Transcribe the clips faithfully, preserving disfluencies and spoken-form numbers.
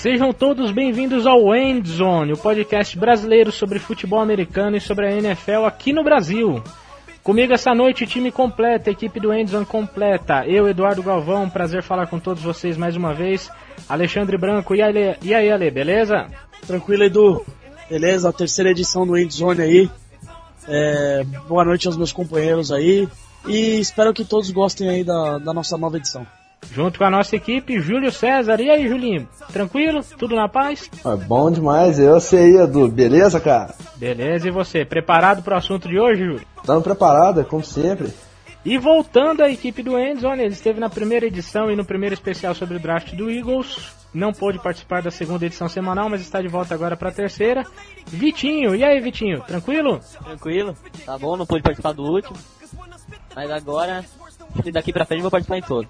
Sejam todos bem-vindos ao Endzone, o podcast brasileiro sobre futebol americano e sobre a N F L aqui no Brasil. Comigo essa noite, time completo, equipe do Endzone completa. Eu, Eduardo Galvão, prazer falar com todos vocês mais uma vez. Alexandre Branco, e aí, e aí Ale, beleza? Tranquilo, Edu. Beleza, a terceira edição do Endzone aí. É, boa noite aos meus companheiros aí. E espero que todos gostem aí da, da nossa nova edição. Junto com a nossa equipe, Júlio César. E aí, Julinho? Tranquilo? Tudo na paz? É bom demais. Eu sei, Edu. Beleza, cara? Beleza, e você? Preparado para o assunto de hoje, Júlio? Estamos preparados, como sempre. E voltando à equipe do Endzone, ele esteve na primeira edição e no primeiro especial sobre o draft do Eagles. Não pôde participar da segunda edição semanal, mas está de volta agora para a terceira. Vitinho, e aí, Vitinho? Tranquilo? Tranquilo, tá bom, não pude participar do último. Mas agora, daqui pra frente, vou participar em todos.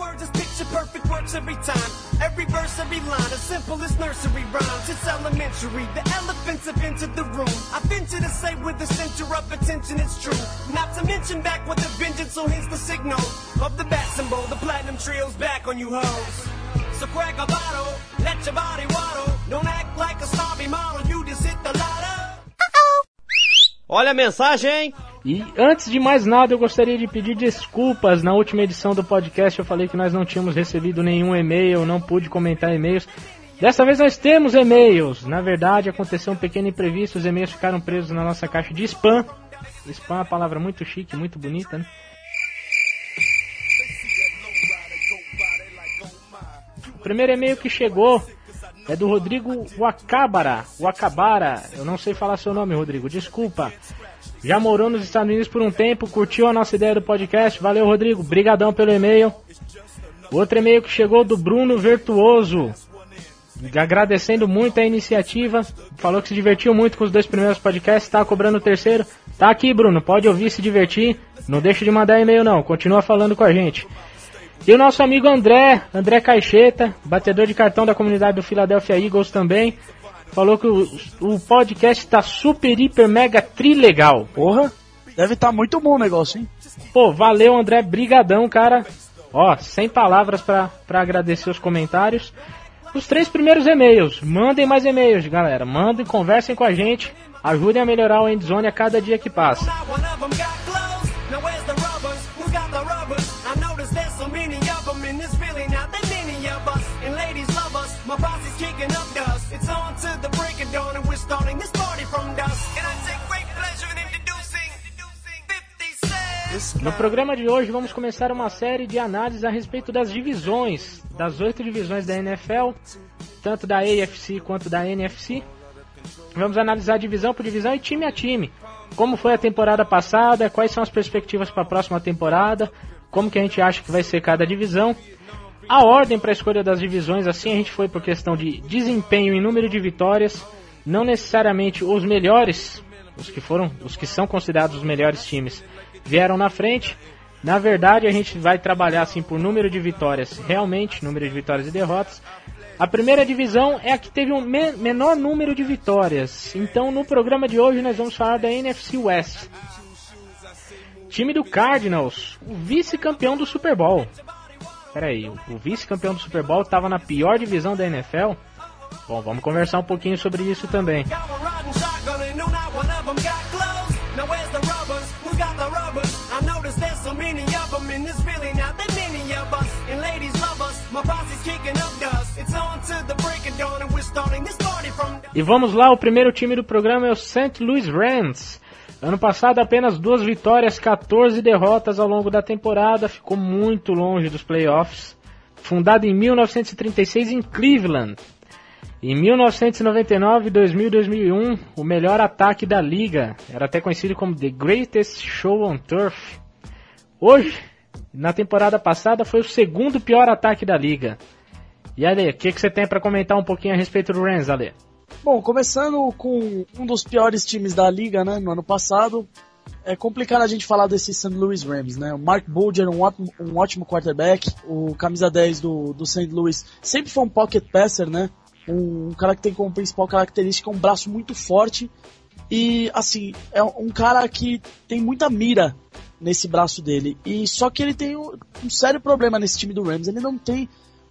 Every verse, every line, as simple as nursery rhymes. It's elementary, the elephants have entered the room. I venture to say with the center of attention it's true. Not to mention back with a vengeance, so here's the signal of the bat symbol. The platinum trio's back on you hoes. So crack a bottle, let your body waddle. Don't act like a snobby model, you just hit the lotto. Olha a mensagem! E antes de mais nada, eu gostaria de pedir desculpas. Na última edição do podcast eu falei que nós não tínhamos recebido nenhum e-mail, não pude comentar e-mails. Dessa vez nós temos e-mails. Na verdade, aconteceu um pequeno imprevisto, os e-mails ficaram presos na nossa caixa de spam. Spam é uma palavra muito chique, muito bonita, né? O primeiro e-mail que chegou é do Rodrigo Wakabara. Wakabara, eu não sei falar seu nome, Rodrigo, desculpa. Já morou nos Estados Unidos por um tempo, curtiu a nossa ideia do podcast. Valeu, Rodrigo, brigadão pelo e-mail. Outro e-mail que chegou do Bruno Virtuoso, agradecendo muito a iniciativa. Falou que se divertiu muito com os dois primeiros podcasts, tá cobrando o terceiro. Tá aqui, Bruno, pode ouvir, se divertir. Não deixa de mandar e-mail não, continua falando com a gente. E o nosso amigo André, André Caixeta, batedor de cartão da comunidade do Philadelphia Eagles também, falou que o, o podcast tá super, hiper, mega, tri legal. Porra, deve estar tá muito bom o negócio, hein? Pô, valeu, André, brigadão, cara. Ó, sem palavras pra, pra agradecer os comentários. Os três primeiros e-mails, mandem mais e-mails, galera. Mandem, conversem com a gente, ajudem a melhorar o Endzone a cada dia que passa. No programa de hoje vamos começar uma série de análises a respeito das divisões, das oito divisões da N F L, tanto da A F C quanto da N F C. Vamos analisar divisão por divisão e time a time. Como foi a temporada passada, quais são as perspectivas para a próxima temporada, como que a gente acha que vai ser cada divisão. A ordem para a escolha das divisões, assim a gente foi por questão de desempenho e número de vitórias, não necessariamente os melhores, os que foram, os que são considerados os melhores times, vieram na frente. Na verdade, a gente vai trabalhar assim por número de vitórias, realmente, número de vitórias e derrotas. A primeira divisão é a que teve um me- menor número de vitórias. Então, no programa de hoje, nós vamos falar da N F C West. Time do Cardinals, o vice-campeão do Super Bowl. Pera aí, o, o vice-campeão do Super Bowl estava na pior divisão da N F L? Bom, vamos conversar um pouquinho sobre isso também. E vamos lá, o primeiro time do programa é o Saint Louis Rams. Ano passado apenas duas vitórias, quatorze derrotas ao longo da temporada, ficou muito longe dos playoffs. Fundado em mil novecentos e trinta e seis em Cleveland. Em mil novecentos e noventa e nove, dois mil e dois mil e um, o melhor ataque da liga. Era até conhecido como The Greatest Show on Turf. Hoje, na temporada passada, foi o segundo pior ataque da liga. E Ale, o que, que você tem para comentar um pouquinho a respeito do Rams, Ale? Bom, começando com um dos piores times da liga, né, no ano passado, é complicado a gente falar desse Saint Louis Rams, né? O Mark Bulger, um ótimo, um ótimo quarterback, o camisa dez do, do Saint Louis sempre foi um pocket passer, né? Um, um cara que tem como principal característica um braço muito forte e, assim, é um cara que tem muita mira nesse braço dele. E só que ele tem um, um sério problema nesse time do Rams, ele não tem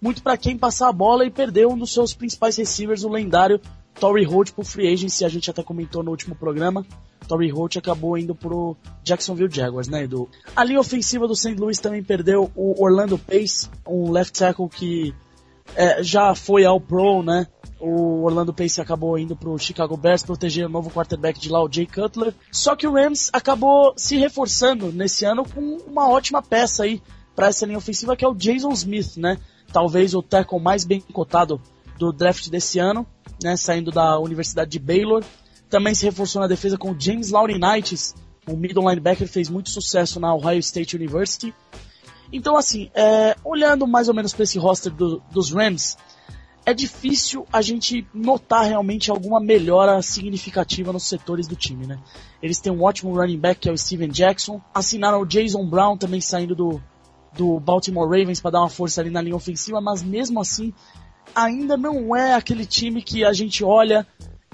muito para quem passar a bola, e perdeu um dos seus principais receivers, o lendário Torrey Holt, pro free agency. A gente até comentou no último programa. Torrey Holt acabou indo pro Jacksonville Jaguars, né, Edu? A linha ofensiva do Saint Louis também perdeu o Orlando Pace, um left tackle que é, já foi ao Pro, né? O Orlando Pace acabou indo pro Chicago Bears proteger o novo quarterback de lá, o Jay Cutler. Só que o Rams acabou se reforçando nesse ano com uma ótima peça aí para essa linha ofensiva, que é o Jason Smith, né? Talvez o tackle mais bem cotado do draft desse ano, né? Saindo da Universidade de Baylor. Também se reforçou na defesa com o James Laurinaitis, um middle linebacker que fez muito sucesso na Ohio State University. Então, assim, é, olhando mais ou menos para esse roster do, dos Rams, é difícil a gente notar realmente alguma melhora significativa nos setores do time, né? Eles têm um ótimo running back, que é o Steven Jackson. Assinaram o Jason Brown, também saindo do, do Baltimore Ravens, para dar uma força ali na linha ofensiva, mas mesmo assim, ainda não é aquele time que a gente olha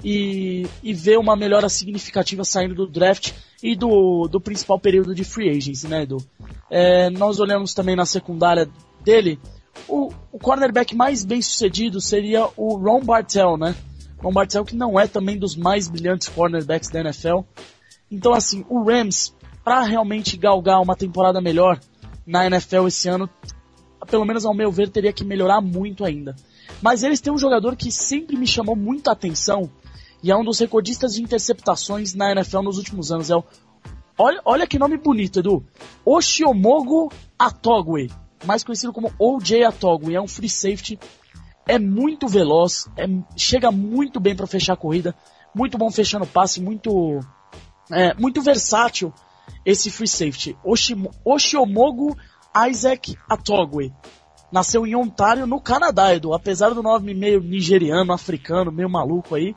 e, e vê uma melhora significativa saindo do draft e do, do principal período de free agency, né, Edu? É, nós olhamos também na secundária dele, o, o cornerback mais bem sucedido seria o Ron Bartell, né? Ron Bartell, que não é também dos mais brilhantes cornerbacks da N F L. Então, assim, o Rams, para realmente galgar uma temporada melhor na N F L esse ano, pelo menos ao meu ver, teria que melhorar muito ainda. Mas eles têm um jogador que sempre me chamou muita atenção, e é um dos recordistas de interceptações na N F L nos últimos anos. É o, olha, olha que nome bonito, Edu. Oshiomogu Atogwe, mais conhecido como O J Atogwe. É um free safety, é muito veloz, é, chega muito bem para fechar a corrida, muito bom fechando passe, muito, é, muito versátil esse free safety. Oshimo, Oshiomogu Isaac Atogwe. Nasceu em Ontário, no Canadá, Edu. Apesar do nome meio nigeriano, africano, meio maluco aí,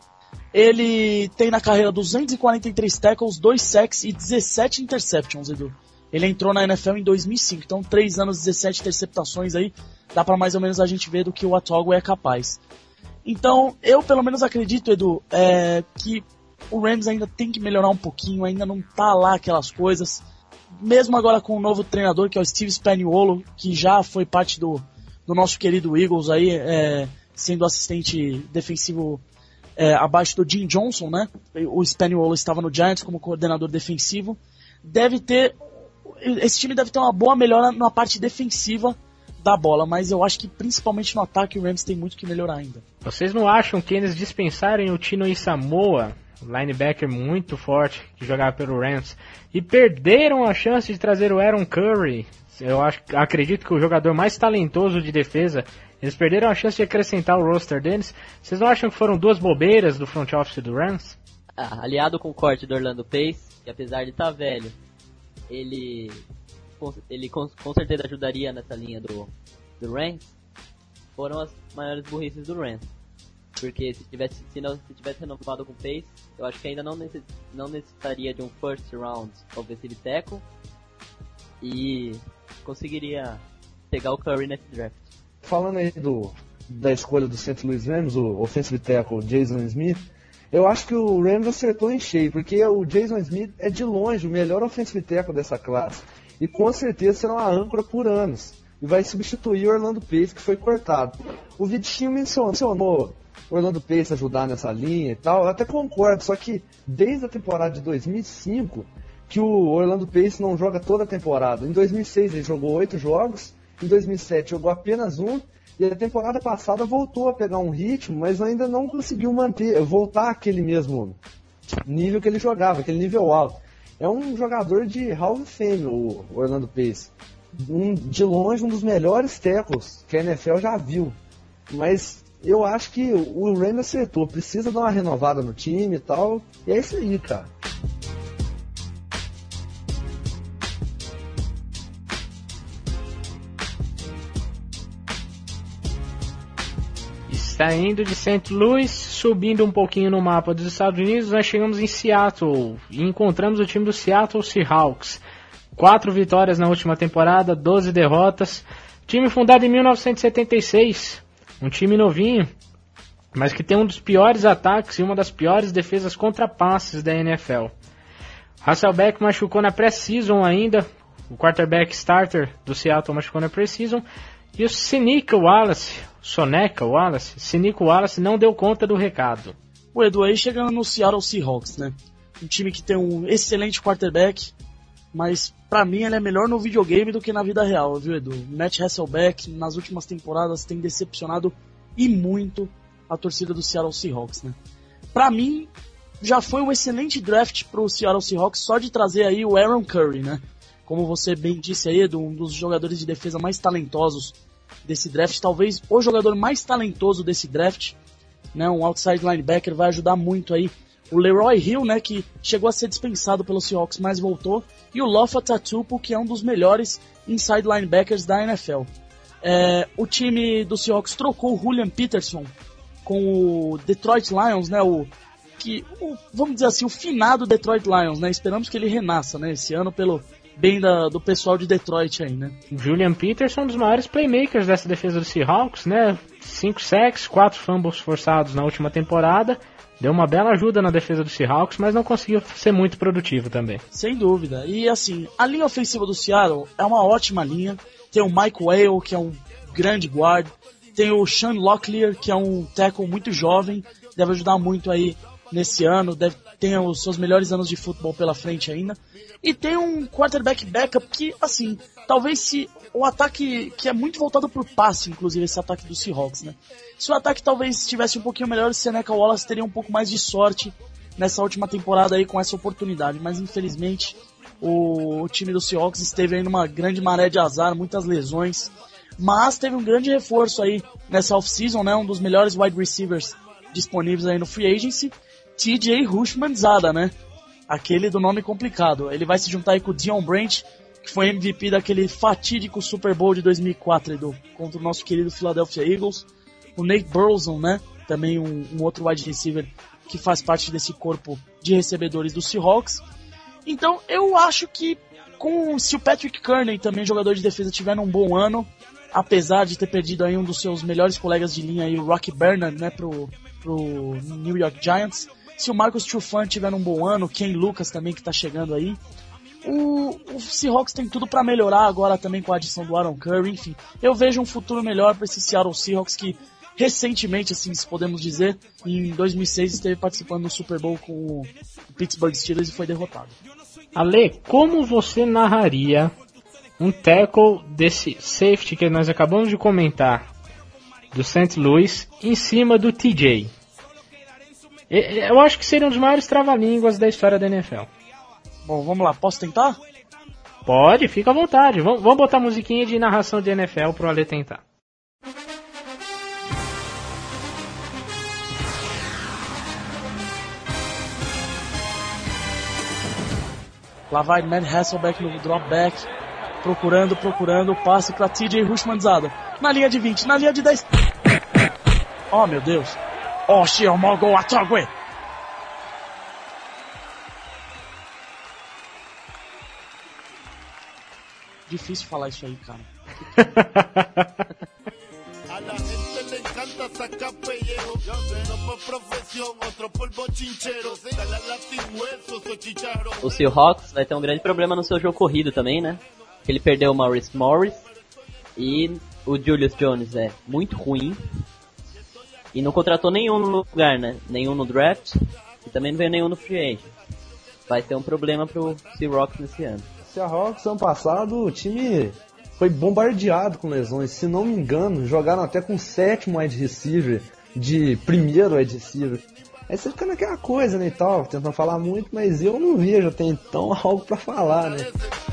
ele tem na carreira duzentos e quarenta e três tackles, dois sacks e dezessete interceptions, Edu. Ele entrou na N F L em dois mil e cinco, então três anos, dezessete interceptações aí, dá pra mais ou menos a gente ver do que o Atogwe é capaz. Então, eu pelo menos acredito, Edu, é, que o Rams ainda tem que melhorar um pouquinho, ainda não tá lá aquelas coisas. Mesmo agora com o novo treinador, que é o Steve Spagnuolo, que já foi parte do, do nosso querido Eagles aí, é, sendo assistente defensivo é, abaixo do Jim Johnson, né? O Spagnuolo estava no Giants como coordenador defensivo. Deve ter, esse time deve ter uma boa melhora na parte defensiva da bola, mas eu acho que principalmente no ataque o Rams tem muito que melhorar ainda. Vocês não acham que eles dispensarem o Tino Isamoa, linebacker muito forte que jogava pelo Rams, e perderam a chance de trazer o Aaron Curry? Eu acho, acredito que o jogador mais talentoso de defesa, eles perderam a chance de acrescentar o roster deles. Vocês não acham que foram duas bobeiras do front office do Rams? Ah, aliado com o corte do Orlando Pace, que apesar de estar velho, ele, ele com, com certeza ajudaria nessa linha do, do Rams, foram as maiores burrices do Rams. Porque se tivesse, se não, se tivesse renovado com o Pace, eu acho que ainda não, necess, não necessitaria de um first round offensive tackle e conseguiria pegar o Curry nesse draft. Falando aí do, da escolha do Saint Louis Rams, o offensive tackle Jason Smith, eu acho que o Rams acertou em cheio, porque o Jason Smith é de longe o melhor offensive tackle dessa classe, e com certeza será uma âncora por anos, e vai substituir o Orlando Pace, que foi cortado. O Vitinho mencionou Orlando Pace ajudar nessa linha e tal, eu até concordo, só que desde a temporada de dois mil e cinco que o Orlando Pace não joga toda a temporada. Em dois mil e seis ele jogou oito jogos, em dois mil e sete jogou apenas um, e a temporada passada voltou a pegar um ritmo, mas ainda não conseguiu manter, voltar àquele mesmo nível que ele jogava, aquele nível alto. É um jogador de Hall of Fame, o Orlando Pace. Um, de longe um dos melhores tackles que a N F L já viu. Mas eu acho que o Rams acertou, precisa dar uma renovada no time e tal, e é isso aí, cara. Saindo de Saint Louis, subindo um pouquinho no mapa dos Estados Unidos, nós chegamos em Seattle e encontramos o time do Seattle Seahawks. Quatro vitórias na última temporada, doze derrotas. Time fundado em mil novecentos e setenta e seis, um time novinho, mas que tem um dos piores ataques e uma das piores defesas contra passes da N F L. Hasselbeck machucou na pré-season ainda, o quarterback starter do Seattle machucou na pré-season, E o Sinica Wallace, Soneca Wallace, Sinica Wallace não deu conta do recado. O Edu aí chegando no Seattle Seahawks, né? Um time que tem um excelente quarterback, mas pra mim ele é melhor no videogame do que na vida real, viu, Edu? Matt Hasselbeck, nas últimas temporadas, tem decepcionado e muito a torcida do Seattle Seahawks, né? Pra mim, já foi um excelente draft pro Seattle Seahawks só de trazer aí o Aaron Curry, né? Como você bem disse aí, Edu, um dos jogadores de defesa mais talentosos desse draft, talvez o jogador mais talentoso desse draft, né? Um outside linebacker, vai ajudar muito aí o Leroy Hill, né, que chegou a ser dispensado pelo Seahawks, mas voltou, e o Lofa Tatupu, que é um dos melhores inside linebackers da N F L. É, o time do Seahawks trocou o Julian Peterson com o Detroit Lions, né, o, que, o, vamos dizer assim, o finado Detroit Lions, né, esperamos que ele renasça, né, esse ano pelo bem da, do pessoal de Detroit aí, né. Julian Peterson, um dos maiores playmakers dessa defesa do Seahawks, né, cinco sacks, quatro fumbles forçados na última temporada. Deu uma bela ajuda na defesa do Seahawks, mas não conseguiu ser muito produtivo também. Sem dúvida. E assim, a linha ofensiva do Seattle é uma ótima linha. Tem o Mike Whale, que é um grande guard. Tem o Sean Locklear, que é um tackle muito jovem. Deve ajudar muito aí nesse ano. Deve ter os seus melhores anos de futebol pela frente ainda. E tem um quarterback backup que, assim, talvez se o ataque, que é muito voltado por passe, inclusive, esse ataque do Seahawks, né? Se o ataque talvez estivesse um pouquinho melhor, o Seneca Wallace teria um pouco mais de sorte nessa última temporada aí com essa oportunidade. Mas, infelizmente, o, o time do Seahawks esteve aí numa grande maré de azar, muitas lesões. Mas teve um grande reforço aí nessa off-season, né? Um dos melhores wide receivers disponíveis aí no Free Agency, T J Houshmandzadeh, né? Aquele do nome complicado. Ele vai se juntar aí com o Dion Branch, que foi M V P daquele fatídico Super Bowl de dois mil e quatro, Edu, contra o nosso querido Philadelphia Eagles. O Nate Burleson, né? Também um, um outro wide receiver que faz parte desse corpo de recebedores do Seahawks. Então, eu acho que com, se o Patrick Kearney, também jogador de defesa, tiver um bom ano, apesar de ter perdido aí um dos seus melhores colegas de linha, aí, o Rocky Bernard, né, pro, pro New York Giants. Se o Marcus Trufant tiver um bom ano, o Ken Lucas também, que tá chegando aí, O, o Seahawks tem tudo para melhorar agora também com a adição do Aaron Curry. Enfim, eu vejo um futuro melhor para esse Seattle Seahawks que recentemente, assim, se podemos dizer, em dois mil e seis esteve participando do Super Bowl com o Pittsburgh Steelers e foi derrotado. Ale, como você narraria um tackle desse safety que nós acabamos de comentar do Saint Louis em cima do T J? Eu acho que seria um dos maiores trava-línguas da história da N F L. Bom, vamos lá, posso tentar? Pode, fica à vontade. Vamos, vamos botar musiquinha de narração de N F L pro Ale tentar. Lá vai Matt Hasselbeck no drop back, procurando, procurando, passe para T J Houshmandzadeh. Na linha de vinte, na linha de dez. Oh, meu Deus. Oh, Shiomogo Atogwe. Difícil falar isso aí, cara. A la gente le encanta sacar pellejo, uno por profesión, otro por bochinchero, dale latin huesos o chicharro. O Seahawks vai ter um grande problema no seu jogo corrido também, né? Ele perdeu o Maurice Morris e o Julius Jones é muito ruim e não contratou nenhum no lugar, né? Nenhum no draft e também não veio nenhum no free agent. Vai ter um problema pro Seahawks nesse ano. Seahawks, ano passado, o time foi bombardeado com lesões. Se não me engano, jogaram até com sétimo wide receiver de primeiro wide receiver. Aí você fica naquela coisa, né, e tal, tentando falar muito, mas eu não vejo até então algo pra falar, né.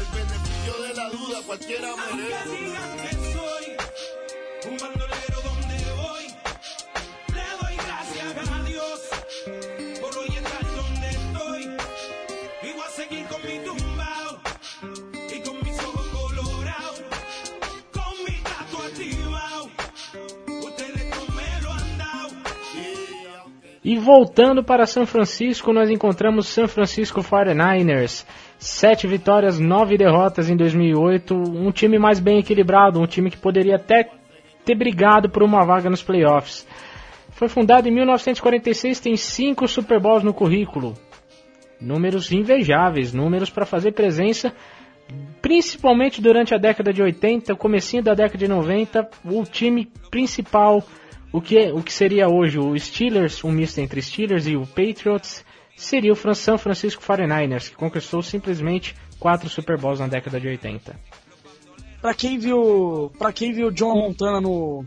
E voltando para São Francisco, nós encontramos San Francisco forty-niners. Sete vitórias, nove derrotas em dois mil e oito. Um time mais bem equilibrado, um time que poderia até ter brigado por uma vaga nos playoffs. Foi fundado em mil novecentos e quarenta e seis, tem cinco Super Bowls no currículo. Números invejáveis, números para fazer presença principalmente durante a década de oitenta, o comecinho da década de noventa, o time principal, o que, o que seria hoje o Steelers, um misto entre Steelers e o Patriots, seria o San Francisco forty-niners, que conquistou simplesmente quatro Super Bowls na década de oitenta. Pra quem viu, pra quem viu John Montana no,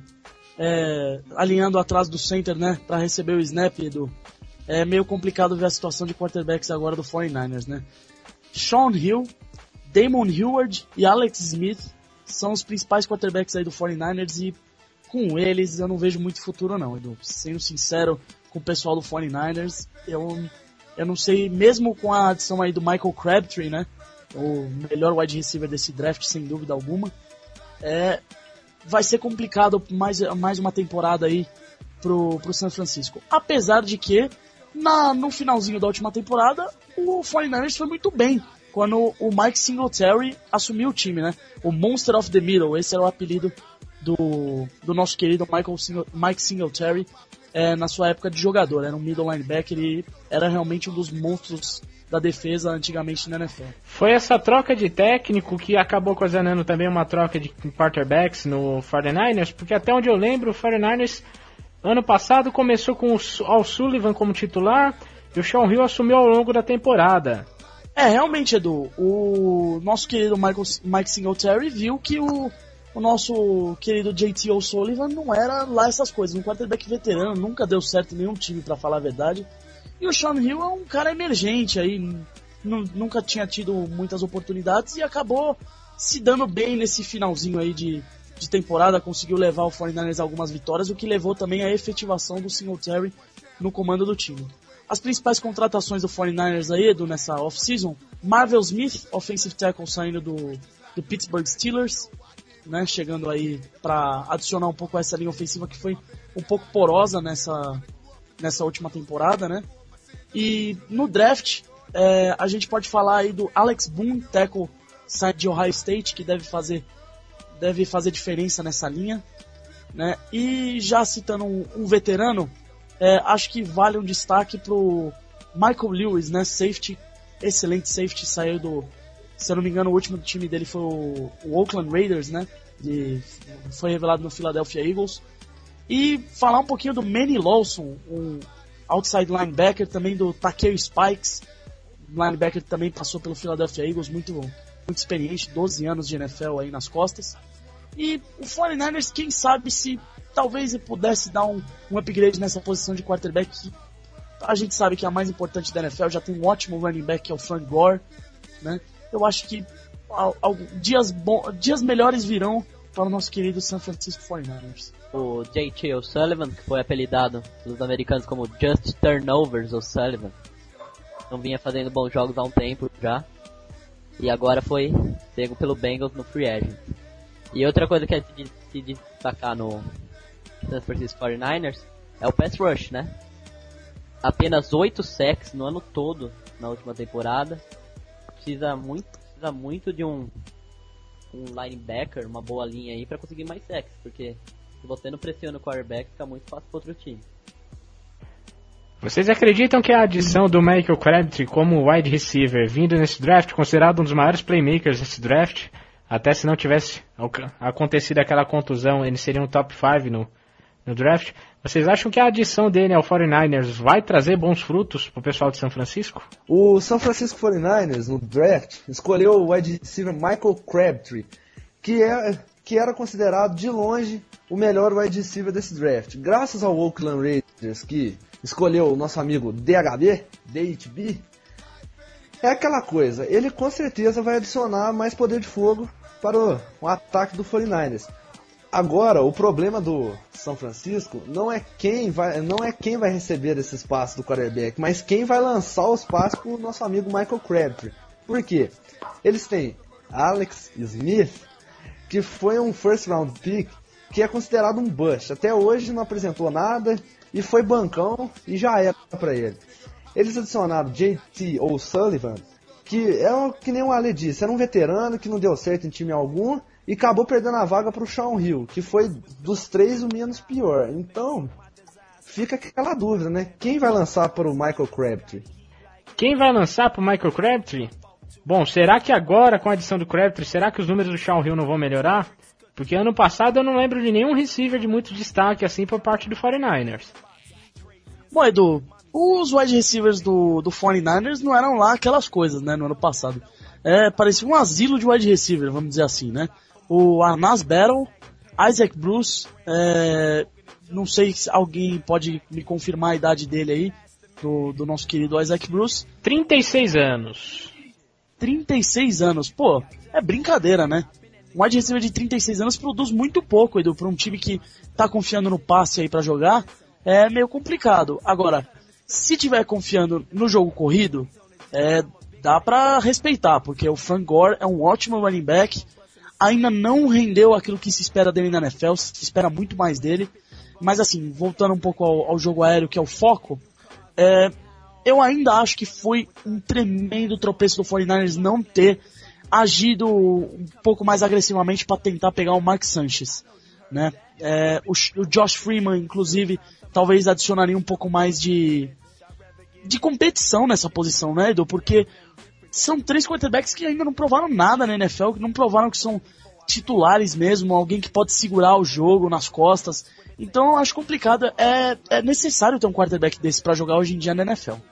é, alinhando atrás do center, né, pra receber o snap, Edu, é meio complicado ver a situação de quarterbacks agora do forty-niners, né? Sean Hill, Damon Heward e Alex Smith são os principais quarterbacks aí do forty-niners e com eles eu não vejo muito futuro não, Edu. Sendo sincero com o pessoal do forty-niners, eu, eu não sei, mesmo com a adição aí do Michael Crabtree, né? O melhor wide receiver desse draft, sem dúvida alguma. É, vai ser complicado mais, mais uma temporada aí pro, pro San Francisco. Apesar de que, na, no finalzinho da última temporada, o forty-niners foi muito bem. Quando o Mike Singletary assumiu o time, né? O Monster of the Middle, esse era o apelido do, do nosso querido Michael Singl- Mike Singletary é, na sua época de jogador. Era um middle linebacker e era realmente um dos monstros da defesa antigamente na N F L. Foi essa troca de técnico que acabou ocasionando também uma troca de quarterbacks no forty-niners, porque até onde eu lembro, o forty-niners ano passado começou com o Al Sullivan como titular e o Sean Hill assumiu ao longo da temporada. É, realmente, Edu, o nosso querido Michael, Mike Singletary viu que o, o nosso querido J T O'Sullivan não era lá essas coisas, um quarterback veterano, nunca deu certo em nenhum time, pra falar a verdade. E o Sean Hill é um cara emergente aí, n- nunca tinha tido muitas oportunidades e acabou se dando bem nesse finalzinho aí de, de temporada, conseguiu levar o forty-niners a algumas vitórias, o que levou também à efetivação do Singletary no comando do time. As principais contratações do forty-niners aí, Edu, nessa off-season, Marvel Smith, offensive tackle saindo do, do Pittsburgh Steelers, né, chegando aí para adicionar um pouco a essa linha ofensiva que foi um pouco porosa nessa, nessa última temporada, né? E no draft, é, a gente pode falar aí do Alex Boone, tackle saindo de Ohio State, que deve fazer, deve fazer diferença nessa linha, né? E já citando um, um veterano, é, acho que vale um destaque pro Michael Lewis, né? Safety, excelente safety, saiu do, se eu não me engano, o último time dele foi o, o Oakland Raiders, né? Ele foi revelado no Philadelphia Eagles. E falar um pouquinho do Manny Lawson, um outside linebacker, também do Takeo Spikes, linebacker que também passou pelo Philadelphia Eagles, muito, muito experiente, doze anos de N F L aí nas costas. E o forty-niners, quem sabe se talvez ele pudesse dar um, um upgrade nessa posição de quarterback, que a gente sabe que é a mais importante da N F L, já tem um ótimo running back que é o Frank Gore, né? Eu acho que al, al, dias, bom, dias melhores virão para o nosso querido San Francisco forty-niners. O J T O'Sullivan, que foi apelidado pelos americanos como Just Turnovers O'Sullivan, não vinha fazendo bons jogos há um tempo já, e agora foi pego pelo Bengals no Free Agent. E outra coisa que é de se destacar no San Francisco forty-niners é o pass rush, né? Apenas oito sacks no ano todo na última temporada. Precisa muito, precisa muito de um, um linebacker, uma boa linha aí pra conseguir mais sacks, porque se você não pressiona o quarterback, fica muito fácil para outro time. Vocês acreditam que a adição do Michael Crabtree como wide receiver, vindo nesse draft, considerado um dos maiores playmakers desse draft, até se não tivesse acontecido aquela contusão, ele seria um top cinco no, no draft, vocês acham que a adição dele ao forty-niners vai trazer bons frutos pro pessoal de São Francisco? O San Francisco forty-niners, no draft, escolheu o wide receiver Michael Crabtree, que é... que era considerado de longe o melhor wide receiver desse draft. Graças ao Oakland Raiders, que escolheu o nosso amigo D H B, D H B, é aquela coisa, ele com certeza vai adicionar mais poder de fogo para o, o ataque do forty-niners. Agora, o problema do São Francisco não é quem vai, não é quem vai receber esses passes do quarterback, mas quem vai lançar os passes para o nosso amigo Michael Crabtree. Por quê? Eles têm Alex Smith, que foi um first round pick, que é considerado um bust. Até hoje não apresentou nada, e foi bancão, e já era para ele. Eles adicionaram J T O'Sullivan, que é o, que nem o Ale disse, era um veterano que não deu certo em time algum, e acabou perdendo a vaga para o Sean Hill, que foi dos três o menos pior. Então, fica aquela dúvida, né? Quem vai lançar para o Michael Crabtree? Quem vai lançar para o Michael Crabtree? Bom, será que agora, com a adição do Crabtree, será que os números do Shaun Hill não vão melhorar? Porque ano passado eu não lembro de nenhum receiver de muito destaque assim por parte do forty-niners. Bom, Edu, os wide receivers do, do forty-niners não eram lá aquelas coisas, né, no ano passado. É, parecia um asilo de wide receiver, vamos dizer assim, né? O Arnaz Battle, Isaac Bruce, é, não sei se alguém pode me confirmar a idade dele aí, do, do nosso querido Isaac Bruce. trinta e seis anos. trinta e seis anos, pô, é brincadeira, né? Um wide receiver de trinta e seis anos produz muito pouco, Edu, para um time que tá confiando no passe aí pra jogar, é meio complicado. Agora, se tiver confiando no jogo corrido, é, dá pra respeitar, porque o Frank Gore é um ótimo running back, ainda não rendeu aquilo que se espera dele na N F L, se espera muito mais dele, mas assim, voltando um pouco ao, ao jogo aéreo, que é o foco, é, eu ainda acho que foi um tremendo tropeço do forty-niners não ter agido um pouco mais agressivamente para tentar pegar o Mark Sanchez, né? É, o, o Josh Freeman, inclusive, talvez adicionaria um pouco mais de, de competição nessa posição, né, Edu? Porque são três quarterbacks que ainda não provaram nada na N F L, que não provaram que são titulares mesmo, alguém que pode segurar o jogo nas costas. Então eu acho complicado, é, é necessário ter um quarterback desse para jogar hoje em dia na N F L.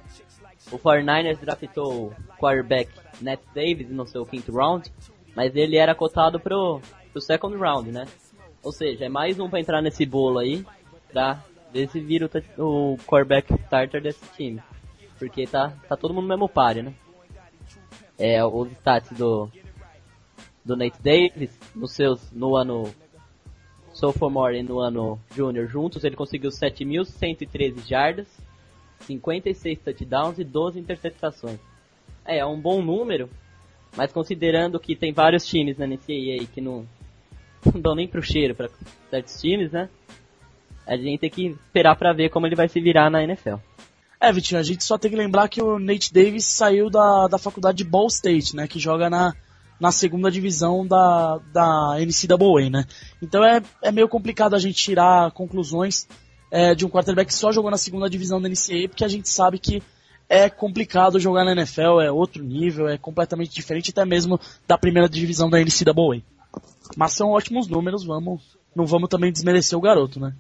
O forty-niners draftou o quarterback Nate Davis no seu quinto round, mas ele era cotado pro, pro second round, né? Ou seja, é mais um pra entrar nesse bolo aí, pra ver se vira o, o quarterback starter desse time. Porque tá, tá todo mundo no mesmo páreo, né? É, os stats do, do Nate Davis, nos seus, no ano sophomore e no ano junior juntos, ele conseguiu sete mil cento e treze jardas, cinquenta e seis touchdowns e doze interceptações. É, é um bom número, mas considerando que tem vários times na N C A A que não, não dão nem pro cheiro para certos times, né? A gente tem que esperar pra ver como ele vai se virar na N F L. É, Vitinho, a gente só tem que lembrar que o Nate Davis saiu da, da faculdade de Ball State, né? Que joga na, na segunda divisão da, da N C A A, né? Então é, é meio complicado a gente tirar conclusões é, de um quarterback que só jogou na segunda divisão da N C A A, porque a gente sabe que é complicado jogar na N F L, é outro nível, é completamente diferente até mesmo da primeira divisão da N C A A. Mas são ótimos números, vamos, não vamos também desmerecer o garoto, né?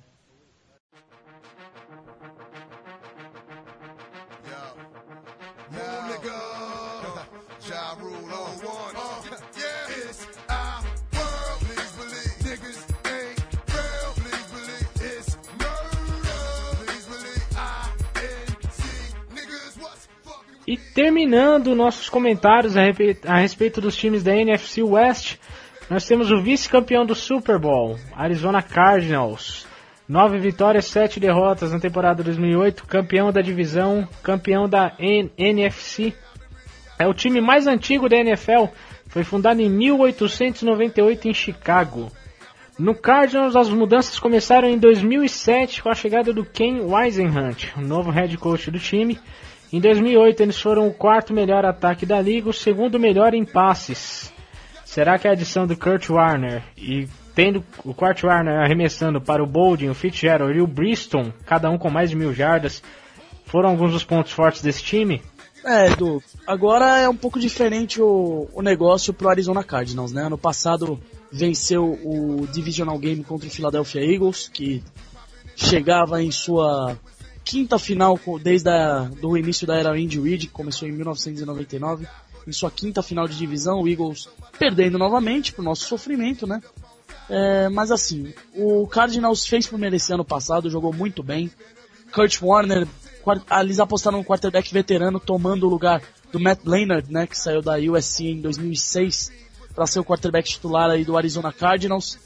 E terminando nossos comentários a respeito, a respeito dos times da N F C West, nós temos o vice-campeão do Super Bowl, Arizona Cardinals. Nove vitórias, sete derrotas na temporada dois mil e oito, campeão da divisão, campeão da N F C. É o time mais antigo da N F L, foi fundado em mil oitocentos e noventa e oito em Chicago. No Cardinals, as mudanças começaram em dois mil e sete com a chegada do Ken Whisenhunt, o novo head coach do time. Em dois mil e oito eles foram o quarto melhor ataque da liga, o segundo melhor em passes. Será que a adição do Kurt Warner e tendo o Kurt Warner arremessando para o Boldin, o Fitzgerald e o Briston, cada um com mais de mil jardas, foram alguns dos pontos fortes desse time? É, Edu, agora é um pouco diferente o, o negócio pro Arizona Cardinals, né? Ano passado venceu o Divisional Game contra o Philadelphia Eagles, que chegava em sua quinta final desde o início da era Andy Reid, que começou em mil novecentos e noventa e nove, em sua quinta final de divisão, o Eagles perdendo novamente, pro nosso sofrimento, né? É, mas assim, o Cardinals fez por merecer ano passado, jogou muito bem. Kurt Warner, eles apostaram no quarterback veterano, tomando o lugar do Matt Leinart, né, que saiu da U S C em dois mil e seis para ser o quarterback titular aí do Arizona Cardinals.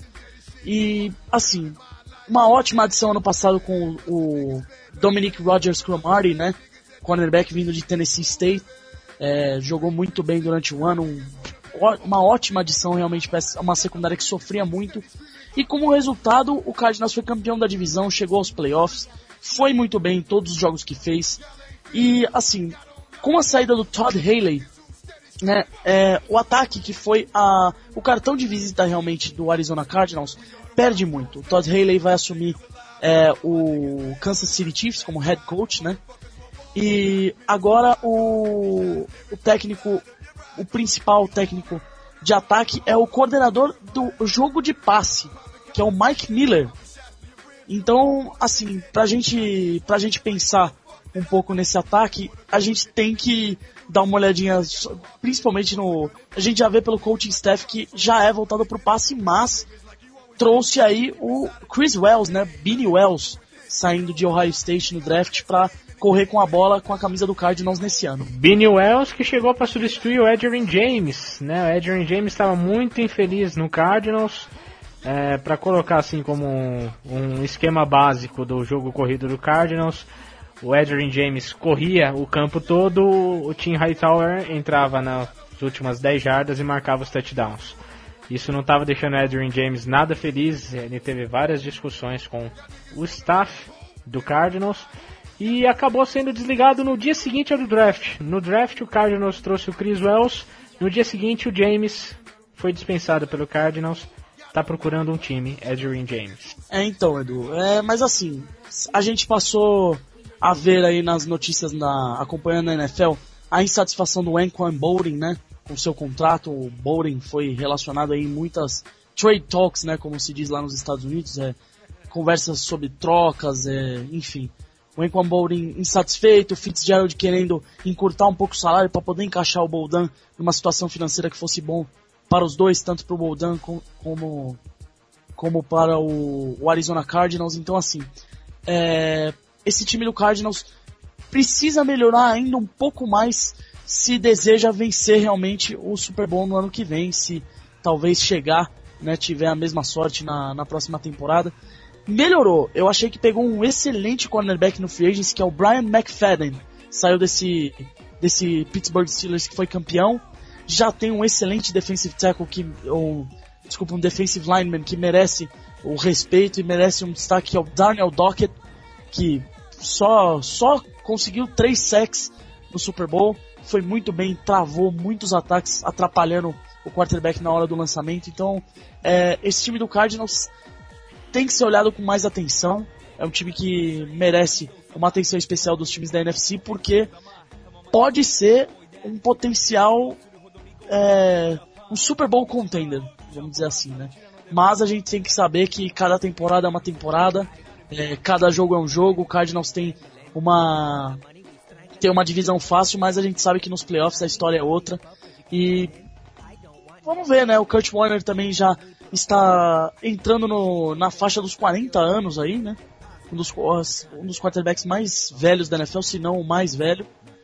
E assim, uma ótima adição ano passado com o Dominic Rodgers-Cromartie, né, cornerback vindo de Tennessee State. É, jogou muito bem durante o ano, um, uma ótima adição realmente para uma secundária que sofria muito. E como resultado, o Cardinals foi campeão da divisão, chegou aos playoffs, foi muito bem em todos os jogos que fez. E assim, com a saída do Todd Haley, né, é, o ataque que foi a, o cartão de visita realmente do Arizona Cardinals perde muito. O Todd Haley vai assumir é, o Kansas City Chiefs como head coach, né? E agora o, o técnico o principal técnico de ataque é o coordenador do jogo de passe, que é o Mike Miller. Então, assim, pra gente, pra gente pensar um pouco nesse ataque, a gente tem que dar uma olhadinha, principalmente no... A gente já vê pelo coaching staff que já é voltado pro passe, mas trouxe aí o Chris Wells, né, Beanie Wells, saindo de Ohio State no draft pra correr com a bola com a camisa do Cardinals nesse ano. Beanie Wells que chegou para substituir o Adrian James, né? O Adrian James estava muito infeliz no Cardinals, é, para colocar assim como um, um esquema básico do jogo corrido do Cardinals. O Adrian James corria o campo todo, o Tim Hightower entrava nas últimas dez jardas e marcava os touchdowns. Isso não estava deixando o Adrian James nada feliz, ele teve várias discussões com o staff do Cardinals e acabou sendo desligado no dia seguinte ao do draft. No draft o Cardinals trouxe o Chris Wells, no dia seguinte o James foi dispensado pelo Cardinals, está procurando um time, Adrian James. É, então, Edu, é, mas assim, a gente passou a ver aí nas notícias, na, acompanhando a N F L, a insatisfação do Anquan Boldin, né, com seu contrato. O Boldin foi relacionado aí em muitas trade talks, né, como se diz lá nos Estados Unidos, é, conversas sobre trocas, é, enfim. O Anquan Boldin insatisfeito, o Fitzgerald querendo encurtar um pouco o salário para poder encaixar o Boldan numa situação financeira que fosse bom para os dois, tanto para o Boldan como, como, como para o, o Arizona Cardinals. Então, assim, é, esse time do Cardinals precisa melhorar ainda um pouco mais se deseja vencer realmente o Super Bowl no ano que vem, se talvez chegar, né, tiver a mesma sorte na, na próxima temporada. Melhorou, eu achei que pegou um excelente cornerback no free agency, que é o Brian McFadden, saiu desse, desse Pittsburgh Steelers que foi campeão. Já tem um excelente defensive tackle, que, ou, desculpa, um defensive lineman que merece o respeito e merece um destaque, que é o Darnell Dockett, que só, só conseguiu três sacks no Super Bowl, foi muito bem, travou muitos ataques, atrapalhando o quarterback na hora do lançamento. Então, é, esse time do Cardinals tem que ser olhado com mais atenção. É um time que merece uma atenção especial dos times da N F C, porque pode ser um potencial, é, um Super Bowl contender, vamos dizer assim, né? Mas a gente tem que saber que cada temporada é uma temporada, é, cada jogo é um jogo. O Cardinals tem uma, tem uma divisão fácil, mas a gente sabe que nos playoffs a história é outra. E vamos ver, né? O Kurt Warner também já está entrando no, na faixa dos quarenta anos aí, né? Um dos, um dos quarterbacks mais velhos da N F L, se não o mais velho.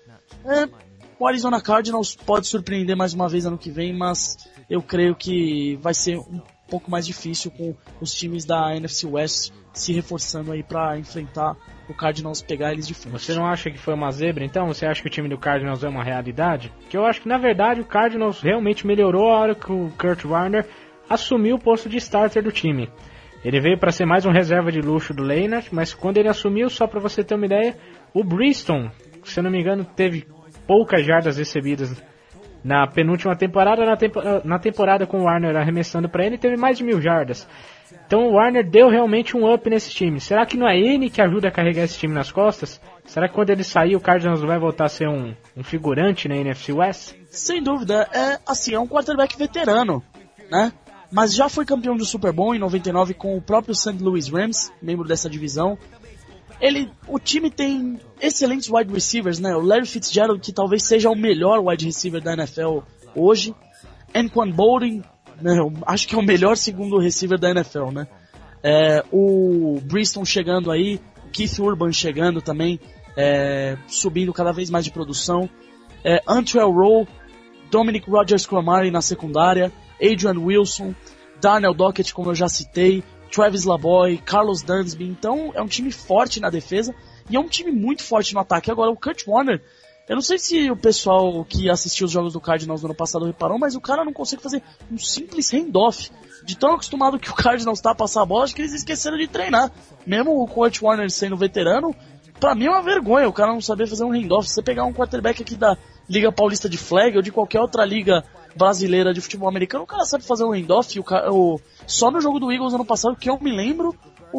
É, o Arizona Cardinals pode surpreender mais uma vez ano que vem, mas eu creio que vai ser um pouco mais difícil com os times da N F C West se reforçando aí para enfrentar o Cardinals, pegar eles de frente. Você não acha que foi uma zebra, então? Você acha que o time do Cardinals é uma realidade? Que eu acho que, na verdade, o Cardinals realmente melhorou a hora que o Kurt Warner assumiu o posto de starter do time. Ele veio para ser mais um reserva de luxo do Leinart, mas quando ele assumiu, só para você ter uma ideia, o Briston, se eu não me engano, teve poucas jardas recebidas na penúltima temporada. Na, tempo, na temporada com o Warner arremessando para ele, teve mais de mil jardas. Então o Warner deu realmente um up nesse time. Será que não é ele que ajuda a carregar esse time nas costas? Será que quando ele sair o Cardinals vai voltar a ser um, um figurante na N F C West? Sem dúvida, é assim, é um quarterback veterano, né? Mas já foi campeão do Super Bowl em noventa e nove com o próprio Saint Louis Rams, membro dessa divisão. Ele, o time tem excelentes wide receivers, né? O Larry Fitzgerald, que talvez seja o melhor wide receiver da N F L hoje. Anquan Boldin, né? Acho que é o melhor segundo receiver da N F L, né? É, o Briston chegando aí, o Keith Urban chegando também, é, subindo cada vez mais de produção. É, Antrell Rowe, Dominic Rodgers-Cromartie na secundária, Adrian Wilson, Darnell Dockett, como eu já citei, Travis LaBoy, Carlos Dansby. Então é um time forte na defesa e é um time muito forte no ataque. Agora o Kurt Warner, eu não sei se o pessoal que assistiu os jogos do Cardinals no ano passado reparou, mas o cara não consegue fazer um simples handoff. De tão acostumado que o Cardinals está a passar a bola, acho que eles esqueceram de treinar. Mesmo o Kurt Warner sendo veterano, pra mim é uma vergonha o cara não saber fazer um handoff. Se você pegar um quarterback aqui da Liga Paulista de Flag ou de qualquer outra liga brasileira de futebol americano, o cara sabe fazer um handoff. O, o, só no jogo do Eagles ano passado, que eu me lembro,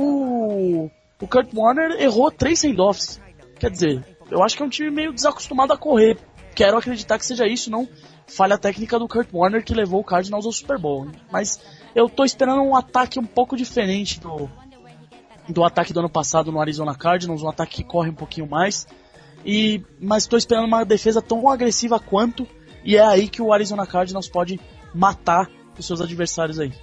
o, o Kurt Warner errou três handoffs. Quer dizer, eu acho que é um time meio desacostumado a correr. quero acreditar que seja isso, não falha técnica do Kurt Warner que levou o Cardinals ao Super Bowl. Mas eu tô esperando um ataque um pouco diferente do, do ataque do ano passado no Arizona Cardinals, um ataque que corre um pouquinho mais. E, mas estou esperando uma defesa tão agressiva quanto, e é aí que o Arizona Cardinals pode matar os seus adversários aí.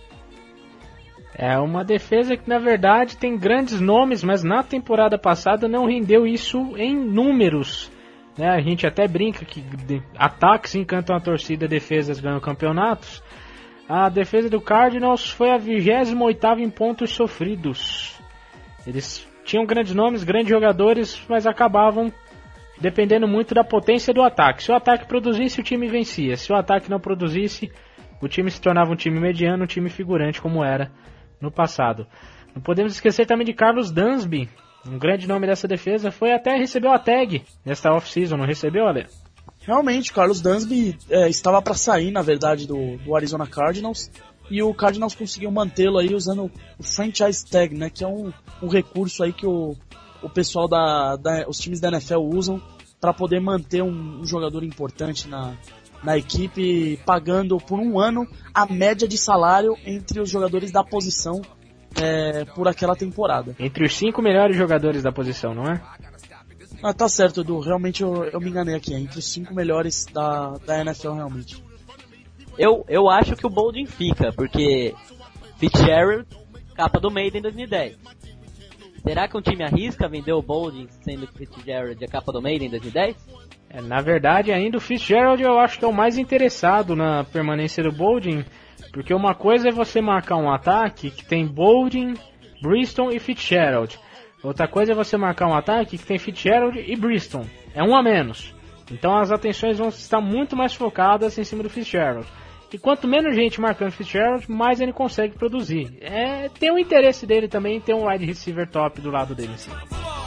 É uma defesa que na verdade tem grandes nomes, mas na temporada passada não rendeu isso em números. Né? A gente até brinca que de, ataques encantam a torcida, defesas ganham campeonatos. A defesa do Cardinals foi a vigésima oitava em pontos sofridos. Eles tinham grandes nomes, grandes jogadores, mas acabavam dependendo muito da potência do ataque. Se o ataque produzisse, o time vencia. Se o ataque não produzisse, o time se tornava um time mediano, um time figurante como era no passado. Não podemos esquecer também de Carlos Dansby, um grande nome dessa defesa. Foi até recebeu a tag nesta off-season, não recebeu, Ale? Realmente, o Carlos Dansby é, estava para sair, na verdade, do, do Arizona Cardinals. E o Cardinals conseguiu mantê-lo aí usando o franchise tag, né? Que é um, um recurso aí que o o pessoal da, da os times da N F L usam para poder manter um, um jogador importante na, na equipe, pagando por um ano a média de salário entre os jogadores da posição é, por aquela temporada. Entre os cinco melhores jogadores da posição, não é? Ah, tá certo, Edu, realmente eu, eu me enganei aqui, é entre os cinco melhores da, da N F L realmente. Eu, eu acho que o Boldin fica, porque Fitzgerald, capa do Maiden em dois mil e dez. Será que um time arrisca vender o Boldin sendo que o Fitzgerald a capa do Maiden em dois mil e dez? É, na verdade, ainda o Fitzgerald eu acho que é o mais interessado na permanência do Boldin, porque uma coisa é você marcar um ataque que tem Boldin, Briston e Fitzgerald. Outra coisa é você marcar um ataque que tem Fitzgerald e Briston. É um a menos. Então as atenções vão estar muito mais focadas em cima do Fitzgerald. E quanto menos gente marcando Fitzgerald, mais ele consegue produzir. É, tem o interesse dele também em ter um wide receiver top do lado dele. Sim.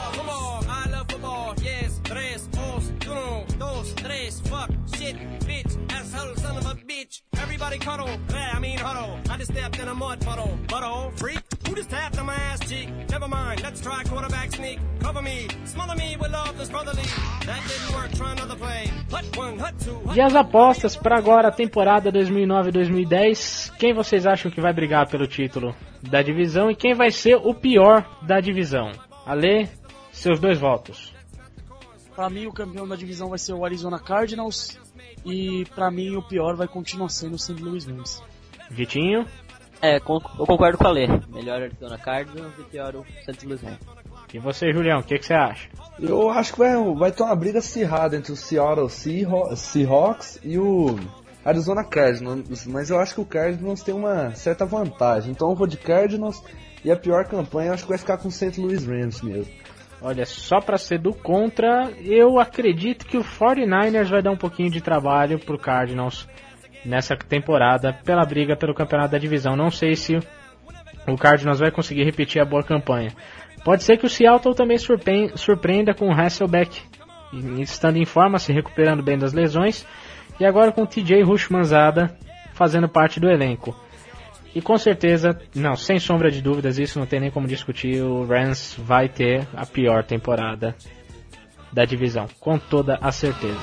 E as apostas para agora a temporada dois mil e nove dois mil e dez, quem vocês acham que vai brigar pelo título da divisão e quem vai ser o pior da divisão? Ale, seus dois votos. Pra mim o campeão da divisão vai ser o Arizona Cardinals e pra mim o pior vai continuar sendo o Saint Louis Rams. Vitinho? É, eu concordo com a Lê. Melhor Arizona Cardinals e pior o Saint Louis Rams. E você, Julião, o que, que você acha? Eu acho que vai, vai ter uma briga acirrada entre o Seattle Seahawks e o Arizona Cardinals, mas eu acho que o Cardinals tem uma certa vantagem, então eu vou de Cardinals e a pior campanha eu acho que vai ficar com o Saint Louis Rams mesmo. Olha, só pra ser do contra, eu acredito que o forty-niners vai dar um pouquinho de trabalho pro Cardinals nessa temporada pela briga pelo campeonato da divisão. Não sei se o Cardinals vai conseguir repetir a boa campanha. Pode ser que o Seattle também surpreenda com o Hasselbeck estando em forma, se recuperando bem das lesões, e agora com o T J Houshmandzadeh fazendo parte do elenco. E com certeza, não, sem sombra de dúvidas, isso não tem nem como discutir, o Rams vai ter a pior temporada da divisão, com toda a certeza.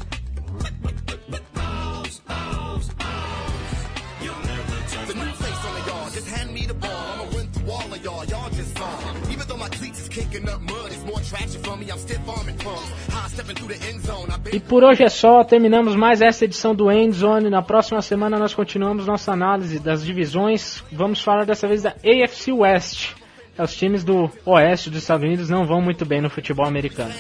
E por hoje é só, terminamos mais essa edição do Endzone. Na próxima semana nós continuamos nossa análise das divisões. Vamos falar dessa vez da A F C West. Os times do Oeste dos Estados Unidos não vão muito bem no futebol americano.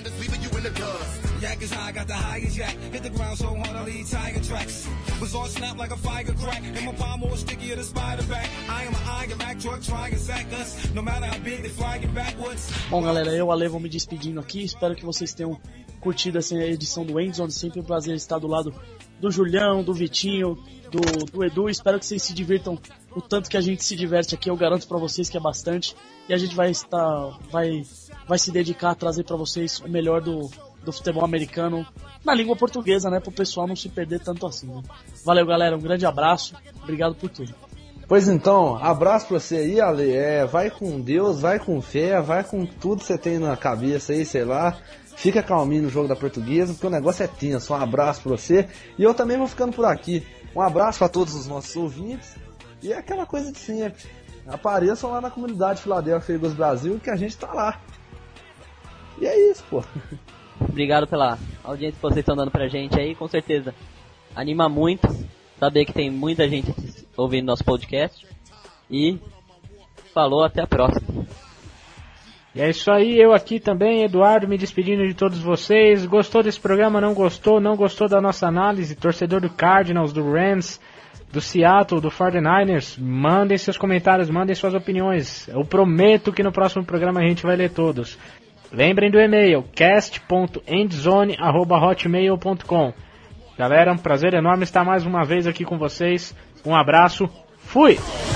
Bom, galera, eu, Ale, vou me despedindo aqui. Espero que vocês tenham curtido essa edição do Endzone. Sempre um prazer estar do lado do Julião, do Vitinho, do, do Edu. Espero que vocês se divirtam o tanto que a gente se diverte aqui. Eu garanto pra vocês que é bastante. E a gente vai estar, vai, vai se dedicar a trazer pra vocês o melhor do, do futebol americano na língua portuguesa, né? Pro pessoal não se perder tanto assim, né? Valeu, galera. Um grande abraço. Obrigado por tudo. Pois então, abraço pra você aí, Ale. É, vai com Deus, vai com fé, vai com tudo que você tem na cabeça aí, sei lá. Fica calminho no jogo da Portuguesa, porque o negócio é tenso. Um abraço pra você. E eu também vou ficando por aqui. Um abraço pra todos os nossos ouvintes. E é aquela coisa de sempre. Apareçam lá na comunidade Philadelphia Eagles Brasil, que a gente tá lá. E é isso, pô. Obrigado pela audiência que vocês estão dando pra gente aí, com certeza. Anima muito saber que tem muita gente ouvindo nosso podcast. E falou, até a próxima. E é isso aí, eu aqui também, Eduardo, me despedindo de todos vocês. Gostou desse programa? Não gostou? Não gostou da nossa análise? Torcedor do Cardinals, do Rams, do Seattle, do forty-niners? Mandem seus comentários, mandem suas opiniões. Eu prometo que no próximo programa a gente vai ler todos. Lembrem do e-mail, cast ponto endzone arroba hotmail ponto com. Galera, um prazer enorme estar mais uma vez aqui com vocês. Um abraço, fui!